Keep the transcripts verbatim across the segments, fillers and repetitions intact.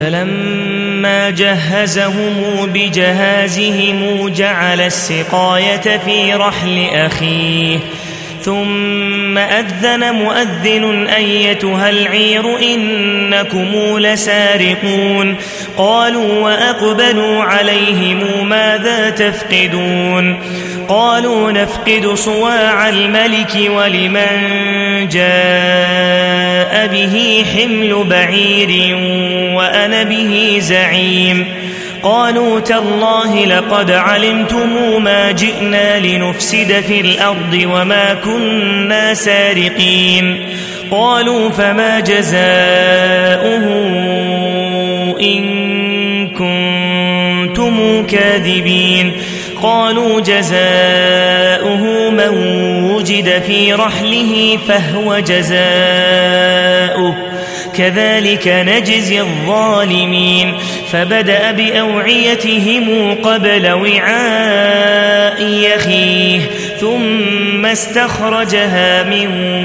فلما جهزهم بجهازهم جعل السقاية في رحل أخيه ثم أذن مؤذن أيتها العير إنكم لسارقون قالوا وأقبلوا عليهم ماذا تفقدون قالوا نفقد صواع الملك ولمن جاء به حمل بعير وأنا به زعيم قالوا تالله لقد علمتم ما جئنا لنفسد في الأرض وما كنا سارقين قالوا فما جزاؤه إن كنتم كاذبين قالوا جزاؤه من وجد في رحله فهو جزاؤه كذلك نجزي الظالمين فبدأ بأوعيتهم قبل وعاء أخيه ثم استخرجها من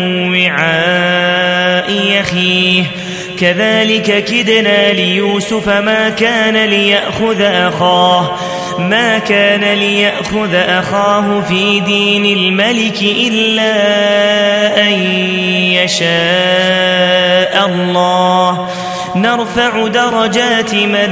وعاء أخيه كذلك كدنا ليوسف ما كان ليأخذ أخاه ما كان ليأخذ أخاه في دين الملك إلا أن يشاء الله نرفع درجات من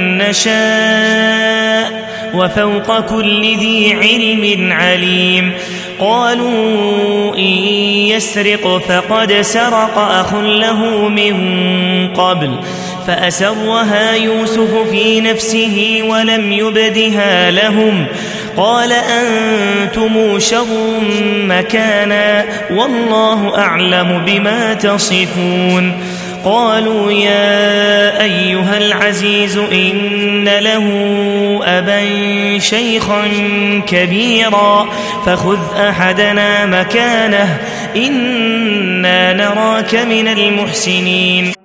نشاء وفوق كل ذي علم عليم قالوا إن يسرق فقد سرق أخ له من قبل فأسرها يوسف في نفسه ولم يبدها لهم قال أنتم شر مكانا والله أعلم بما تصفون قالوا يا أيها العزيز إن له أبا شيخا كبيرا فخذ أحدنا مكانه إنا نراك من المحسنين